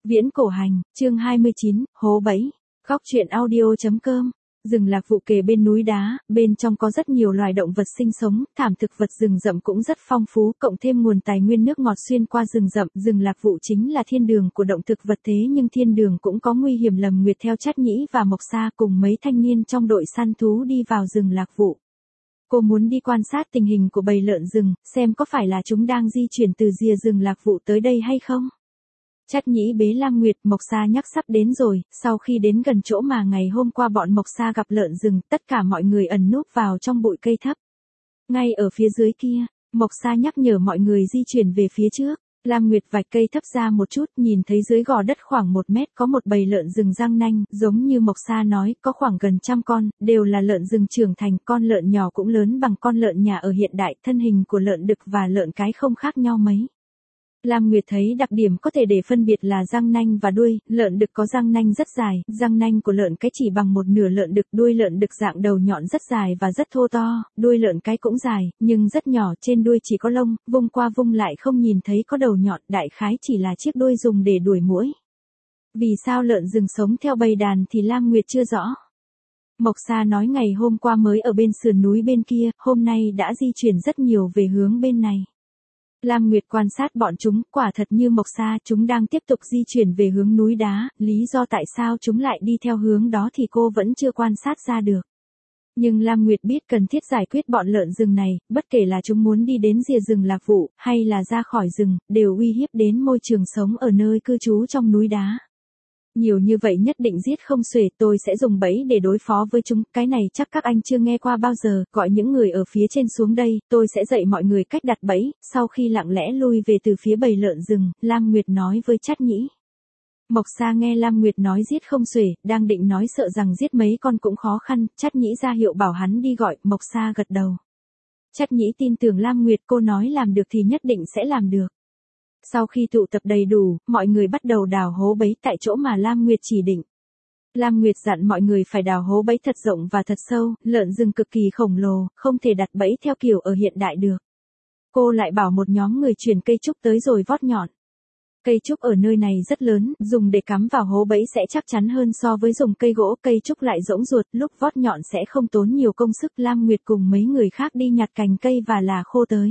Viễn cổ hành, chương 29, hố bẫy. Góc truyện audio.com. Rừng lạc vụ kề bên núi đá, bên trong có rất nhiều loài động vật sinh sống, thảm thực vật rừng rậm cũng rất phong phú, cộng thêm nguồn tài nguyên nước ngọt xuyên qua rừng rậm. Rừng lạc vụ chính là thiên đường của động thực vật, thế nhưng thiên đường cũng có nguy hiểm. Lâm Nguyệt theo Trát Nhĩ và Mộc Sa cùng mấy thanh niên trong đội săn thú đi vào rừng lạc vụ. Cô muốn đi quan sát tình hình của bầy lợn rừng, xem có phải là chúng đang di chuyển từ rìa rừng lạc vụ tới đây hay không. Trát Nhĩ bế Lam Nguyệt, Mộc Sa nhắc sắp đến rồi. Sau khi đến gần chỗ mà ngày hôm qua bọn Mộc Sa gặp lợn rừng, tất cả mọi người ẩn núp vào trong bụi cây thấp. Ngay ở phía dưới kia, Mộc Sa nhắc nhở mọi người di chuyển về phía trước. Lam Nguyệt vạch cây thấp ra một chút, nhìn thấy dưới gò đất khoảng 1 mét có một bầy lợn rừng răng nanh, giống như Mộc Sa nói, có khoảng gần 100 con, đều là lợn rừng trưởng thành, con lợn nhỏ cũng lớn bằng con lợn nhà ở hiện đại, thân hình của lợn đực và lợn cái không khác nhau mấy. Lam Nguyệt thấy đặc điểm có thể để phân biệt là răng nanh và đuôi, lợn đực có răng nanh rất dài, răng nanh của lợn cái chỉ bằng một nửa lợn đực, đuôi lợn đực dạng đầu nhọn rất dài và rất thô to, đuôi lợn cái cũng dài, nhưng rất nhỏ, trên đuôi chỉ có lông, vung qua vung lại không nhìn thấy có đầu nhọn, đại khái chỉ là chiếc đuôi dùng để đuổi muỗi. Vì sao lợn rừng sống theo bầy đàn thì Lam Nguyệt chưa rõ. Mộc Sa nói ngày hôm qua mới ở bên sườn núi bên kia, hôm nay đã di chuyển rất nhiều về hướng bên này. Lam Nguyệt quan sát bọn chúng, quả thật như Mộc Sa, chúng đang tiếp tục di chuyển về hướng núi đá, lý do tại sao chúng lại đi theo hướng đó thì cô vẫn chưa quan sát ra được. Nhưng Lam Nguyệt biết cần thiết giải quyết bọn lợn rừng này, bất kể là chúng muốn đi đến rìa rừng lạc vụ, hay là ra khỏi rừng, đều uy hiếp đến môi trường sống ở nơi cư trú trong núi đá. Nhiều như vậy nhất định giết không xuể, tôi sẽ dùng bẫy để đối phó với chúng, cái này chắc các anh chưa nghe qua bao giờ, gọi những người ở phía trên xuống đây, tôi sẽ dạy mọi người cách đặt bẫy. Sau khi lặng lẽ lui về từ phía bầy lợn rừng, Lam Nguyệt nói với Trát Nhĩ. Mộc Sa nghe Lam Nguyệt nói giết không xuể, đang định nói sợ rằng giết mấy con cũng khó khăn, Trát Nhĩ ra hiệu bảo hắn đi gọi, Mộc Sa gật đầu. Trát Nhĩ tin tưởng Lam Nguyệt, cô nói làm được thì nhất định sẽ làm được. Sau khi tụ tập đầy đủ, mọi người bắt đầu đào hố bẫy tại chỗ mà Lam Nguyệt chỉ định. Lam Nguyệt dặn mọi người phải đào hố bẫy thật rộng và thật sâu, lợn rừng cực kỳ khổng lồ, không thể đặt bẫy theo kiểu ở hiện đại được. Cô lại bảo một nhóm người chuyển cây trúc tới rồi vót nhọn. Cây trúc ở nơi này rất lớn, dùng để cắm vào hố bẫy sẽ chắc chắn hơn so với dùng cây gỗ, cây trúc lại rỗng ruột, lúc vót nhọn sẽ không tốn nhiều công sức. Lam Nguyệt cùng mấy người khác đi nhặt cành cây và là khô tới.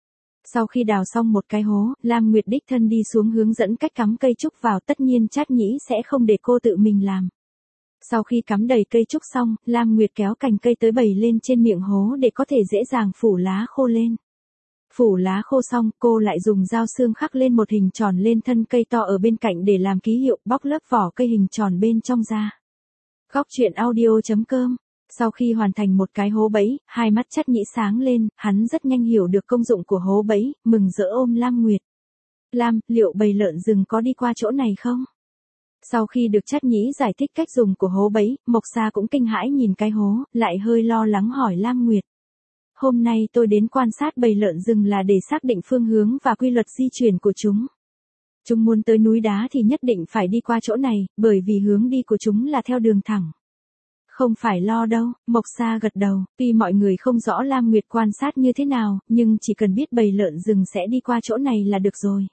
Sau khi đào xong một cái hố, Lam Nguyệt đích thân đi xuống hướng dẫn cách cắm cây trúc vào, tất nhiên Trát Nhĩ sẽ không để cô tự mình làm. Sau khi cắm đầy cây trúc xong, Lam Nguyệt kéo cành cây tới bày lên trên miệng hố để có thể dễ dàng phủ lá khô lên. Phủ lá khô xong, cô lại dùng dao xương khắc lên một hình tròn lên thân cây to ở bên cạnh để làm ký hiệu, bóc lớp vỏ cây hình tròn bên trong ra. Góc truyện audio.com. Sau khi hoàn thành một cái hố bẫy, hai mắt Trát Nhĩ sáng lên, hắn rất nhanh hiểu được công dụng của hố bẫy, mừng rỡ ôm Lam Nguyệt. Lam, liệu bầy lợn rừng có đi qua chỗ này không? Sau khi được Trát Nhĩ giải thích cách dùng của hố bẫy, Mộc Sa cũng kinh hãi nhìn cái hố, lại hơi lo lắng hỏi Lam Nguyệt. Hôm nay tôi đến quan sát bầy lợn rừng là để xác định phương hướng và quy luật di chuyển của chúng. Chúng muốn tới núi đá thì nhất định phải đi qua chỗ này, bởi vì hướng đi của chúng là theo đường thẳng. Không phải lo đâu, Mộc Sa gật đầu, tuy mọi người không rõ Lam Nguyệt quan sát như thế nào, nhưng chỉ cần biết bầy lợn rừng sẽ đi qua chỗ này là được rồi.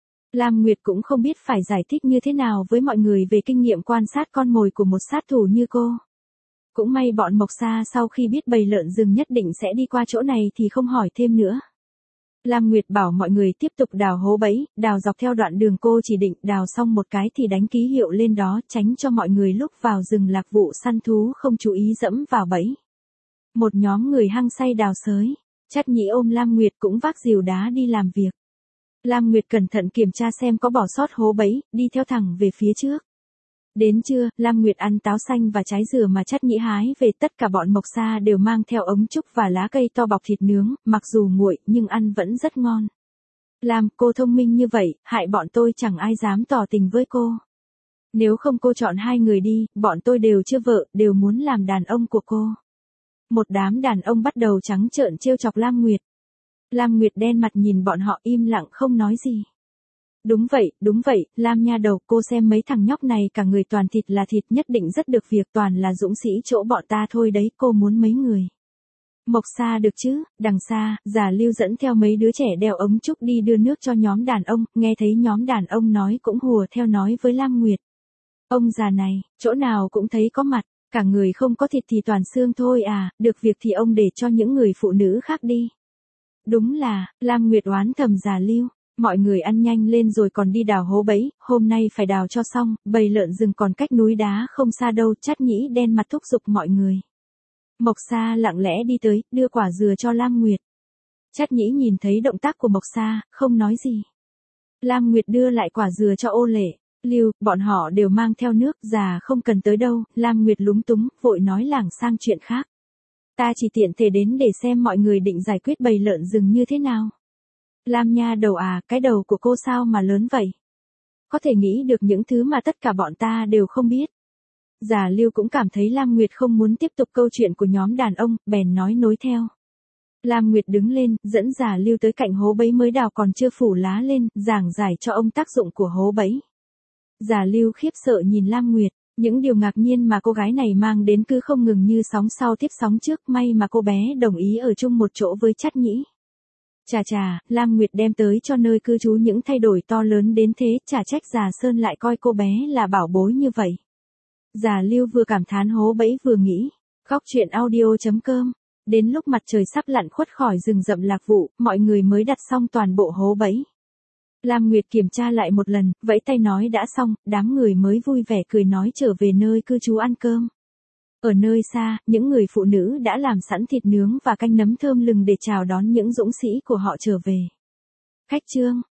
Lam Nguyệt cũng không biết phải giải thích như thế nào với mọi người về kinh nghiệm quan sát con mồi của một sát thủ như cô. Cũng may bọn Mộc Sa sau khi biết bầy lợn rừng nhất định sẽ đi qua chỗ này thì không hỏi thêm nữa. Lam Nguyệt bảo mọi người tiếp tục đào hố bẫy, đào dọc theo đoạn đường cô chỉ định, đào xong một cái thì đánh ký hiệu lên đó, tránh cho mọi người lúc vào rừng lạc vụ săn thú không chú ý dẫm vào bẫy. Một nhóm người hăng say đào xới, Trát Nhĩ ôm Lam Nguyệt cũng vác rìu đá đi làm việc. Lam Nguyệt cẩn thận kiểm tra xem có bỏ sót hố bẫy, đi theo thẳng về phía trước. Đến trưa, Lam Nguyệt ăn táo xanh và trái dừa mà Trát Nhĩ hái về, tất cả bọn Mộc Sa đều mang theo ống trúc và lá cây to bọc thịt nướng, mặc dù nguội nhưng ăn vẫn rất ngon. Lam, cô thông minh như vậy, hại bọn tôi chẳng ai dám tỏ tình với cô. Nếu không cô chọn hai người đi, bọn tôi đều chưa vợ, đều muốn làm đàn ông của cô. Một đám đàn ông bắt đầu trắng trợn trêu chọc Lam Nguyệt. Lam Nguyệt đen mặt nhìn bọn họ im lặng không nói gì. Đúng vậy, Lam nha đầu, cô xem mấy thằng nhóc này cả người toàn thịt là thịt, nhất định rất được việc, toàn là dũng sĩ chỗ bọn ta thôi đấy, cô muốn mấy người. Mộc Sa được chứ, đằng xa, Già Lưu dẫn theo mấy đứa trẻ đeo ống trúc đi đưa nước cho nhóm đàn ông, nghe thấy nhóm đàn ông nói cũng hùa theo nói với Lam Nguyệt. Ông già này, chỗ nào cũng thấy có mặt, cả người không có thịt thì toàn xương thôi à, được việc thì ông để cho những người phụ nữ khác đi. Đúng là, Lam Nguyệt oán thầm Già Lưu. Mọi người ăn nhanh lên rồi còn đi đào hố bẫy, hôm nay phải đào cho xong, bầy lợn rừng còn cách núi đá không xa đâu, Chát Nhĩ đen mặt thúc giục mọi người. Mộc Sa lặng lẽ đi tới, đưa quả dừa cho Lam Nguyệt. Chát Nhĩ nhìn thấy động tác của Mộc Sa, không nói gì. Lam Nguyệt đưa lại quả dừa cho Ô Lệ. Lưu, bọn họ đều mang theo nước, già không cần tới đâu, Lam Nguyệt lúng túng, vội nói lảng sang chuyện khác. Ta chỉ tiện thể đến để xem mọi người định giải quyết bầy lợn rừng như thế nào. Lam nha đầu à, cái đầu của cô sao mà lớn vậy? Có thể nghĩ được những thứ mà tất cả bọn ta đều không biết. Già Lưu cũng cảm thấy Lam Nguyệt không muốn tiếp tục câu chuyện của nhóm đàn ông, bèn nói nối theo. Lam Nguyệt đứng lên, dẫn Già Lưu tới cạnh hố bẫy mới đào còn chưa phủ lá lên, giảng giải cho ông tác dụng của hố bẫy. Già Lưu khiếp sợ nhìn Lam Nguyệt, những điều ngạc nhiên mà cô gái này mang đến cứ không ngừng như sóng sau tiếp sóng trước, may mà cô bé đồng ý ở chung một chỗ với Chát Nhĩ. Chà chà, Lam Nguyệt đem tới cho nơi cư trú những thay đổi to lớn đến thế, chả trách Già Sơn lại coi cô bé là bảo bối như vậy. Già Lưu vừa cảm thán hố bẫy vừa nghĩ, góc truyện audio.com. Đến lúc mặt trời sắp lặn khuất khỏi rừng rậm Lạc Vụ, mọi người mới đặt xong toàn bộ hố bẫy. Lam Nguyệt kiểm tra lại một lần, vẫy tay nói đã xong, đám người mới vui vẻ cười nói trở về nơi cư trú ăn cơm. Ở nơi xa, những người phụ nữ đã làm sẵn thịt nướng và canh nấm thơm lừng để chào đón những dũng sĩ của họ trở về. Khách trương,